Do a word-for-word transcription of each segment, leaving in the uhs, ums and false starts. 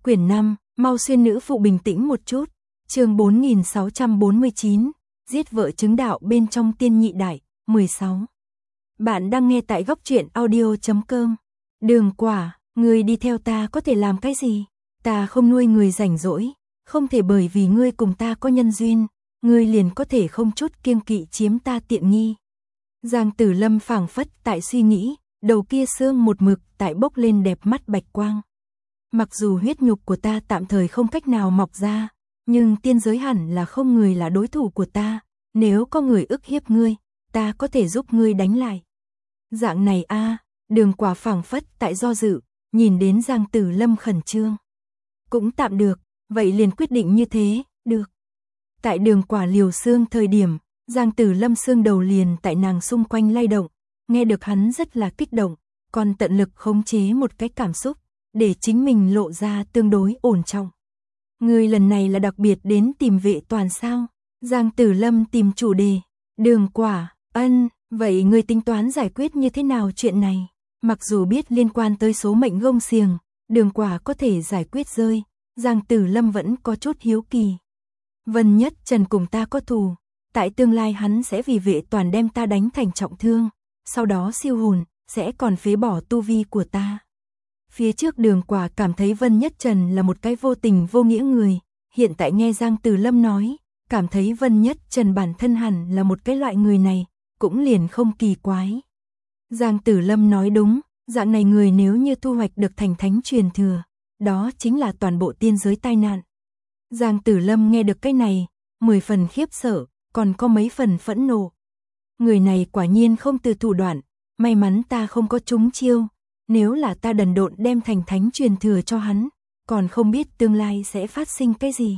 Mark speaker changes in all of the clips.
Speaker 1: Quyển năm, mau xuyên nữ phụ bình tĩnh một chút. Chương bốn nghìn sáu trăm bốn mươi chín, giết vợ chứng đạo bên trong tiên nhị đại, mười sáu. Bạn đang nghe tại góc truyện audio chấm com. Đường Quả, ngươi đi theo ta có thể làm cái gì? Ta không nuôi người rảnh rỗi, không thể bởi vì ngươi cùng ta có nhân duyên, ngươi liền có thể không chút kiêng kỵ chiếm ta tiện nghi. Giang Tử Lâm phảng phất tại suy nghĩ, đầu kia xương một mực tại bốc lên đẹp mắt bạch quang. Mặc dù huyết nhục của ta tạm thời không cách nào mọc ra, nhưng tiên giới hẳn là không người là đối thủ của ta, nếu có người ức hiếp ngươi, ta có thể giúp ngươi đánh lại. Dạng này a, à, Đường Quả phảng phất tại do dự, nhìn đến Giang Tử Lâm khẩn trương. Cũng tạm được, vậy liền quyết định như thế, được. Tại Đường Quả liều xương thời điểm, Giang Tử Lâm xương đầu liền tại nàng xung quanh lay động, nghe được hắn rất là kích động, còn tận lực khống chế một cái cảm xúc, để chính mình lộ ra tương đối ổn trọng. Ngươi lần này là đặc biệt đến tìm Vệ Toàn sao? Giang Tử Lâm tìm chủ đề. Đường Quả, ân, vậy ngươi tính toán giải quyết như thế nào chuyện này? Mặc dù biết liên quan tới số mệnh gông xiềng, Đường Quả có thể giải quyết rơi, Giang Tử Lâm vẫn có chút hiếu kỳ. Vân Nhất Trần cùng ta có thù, tại tương lai hắn sẽ vì Vệ Toàn đem ta đánh thành trọng thương, sau đó siêu hồn, sẽ còn phế bỏ tu vi của ta. Phía trước Đường Quả cảm thấy Vân Nhất Trần là một cái vô tình vô nghĩa người, hiện tại nghe Giang Tử Lâm nói, cảm thấy Vân Nhất Trần bản thân hẳn là một cái loại người này, cũng liền không kỳ quái. Giang Tử Lâm nói đúng, dạng này người nếu như thu hoạch được thành thánh truyền thừa, đó chính là toàn bộ tiên giới tai nạn. Giang Tử Lâm nghe được cái này, mười phần khiếp sợ, còn có mấy phần phẫn nộ. Người này quả nhiên không từ thủ đoạn, may mắn ta không có trúng chiêu, nếu là ta đần độn đem thành thánh truyền thừa cho hắn, còn không biết tương lai sẽ phát sinh cái gì.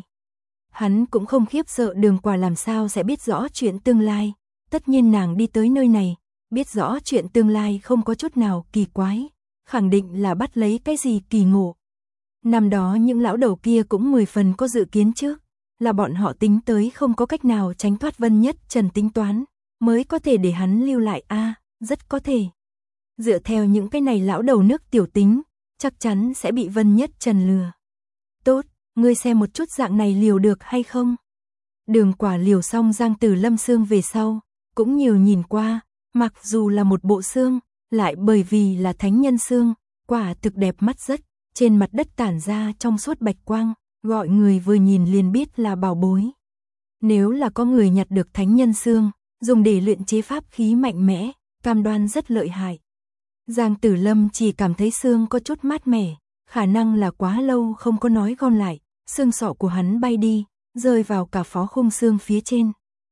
Speaker 1: Hắn cũng không khiếp sợ Đường Quả làm sao sẽ biết rõ chuyện tương lai, tất nhiên nàng đi tới nơi này, biết rõ chuyện tương lai không có chút nào kỳ quái, khẳng định là bắt lấy cái gì kỳ ngộ. Năm đó những lão đầu kia cũng mười phần có dự kiến trước, là bọn họ tính tới không có cách nào tránh thoát Vân Nhất Trần tính toán, mới có thể để hắn lưu lại a, à, rất có thể. Dựa theo những cái này lão đầu nước tiểu tính, chắc chắn sẽ bị Vân Nhất Trần lừa. Tốt, ngươi xem một chút dạng này liều được hay không? Đường Quả liều xong Giang Tử Lâm xương về sau, cũng nhiều nhìn qua, mặc dù là một bộ xương, lại bởi vì là thánh nhân xương, quả thực đẹp mắt rất, trên mặt đất tản ra trong suốt bạch quang, gọi người vừa nhìn liền biết là bảo bối. Nếu là có người nhặt được thánh nhân xương, dùng để luyện chế pháp khí mạnh mẽ, cam đoan rất lợi hại. Giang Tử Lâm chỉ cảm thấy xương có chút mát mẻ, khả năng là quá lâu không có nói gom lại, xương sọ của hắn bay đi, rơi vào cả phó khung xương phía trên.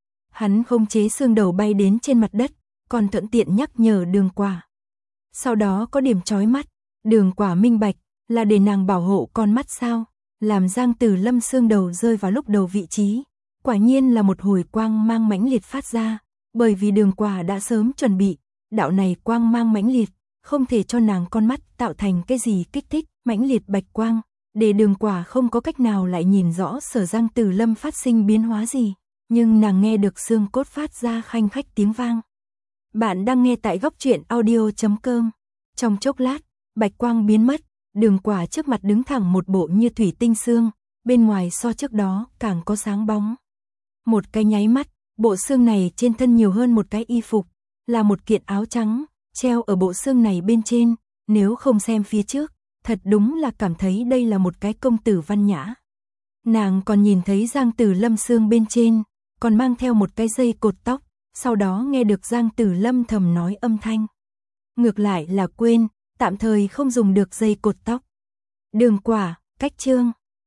Speaker 1: Hắn không chế xương đầu bay đến trên mặt đất, còn thuận tiện nhắc nhở Đường Quả. Sau đó có điểm chói mắt, Đường Quả minh bạch, là để nàng bảo hộ con mắt sao, làm Giang Tử Lâm xương đầu rơi vào lúc đầu vị trí. Quả nhiên là một hồi quang mang mãnh liệt phát ra, bởi vì Đường Quả đã sớm chuẩn bị, đạo này quang mang mãnh liệt, không thể cho nàng con mắt tạo thành cái gì kích thích, mãnh liệt bạch quang, để Đường Quả không có cách nào lại nhìn rõ sở Giang Tử Lâm phát sinh biến hóa gì, nhưng nàng nghe được xương cốt phát ra khanh khách tiếng vang. Bạn đang nghe tại góc truyện audio chấm com. Trong chốc lát, bạch quang biến mất, Đường Quả trước mặt đứng thẳng một bộ như thủy tinh xương, bên ngoài so trước đó càng có sáng bóng. Một cái nháy mắt, bộ xương này trên thân nhiều hơn một cái y phục, là một kiện áo trắng, treo ở bộ xương này bên trên, nếu không xem phía trước, thật đúng là cảm thấy đây là một cái công tử văn nhã. Nàng còn nhìn thấy Giang Tử Lâm xương bên trên, còn mang theo một cái dây cột tóc, sau đó nghe được Giang Tử Lâm thầm nói âm thanh. Ngược lại là quên, tạm thời không dùng được dây cột tóc. Đường Quả, cách chương.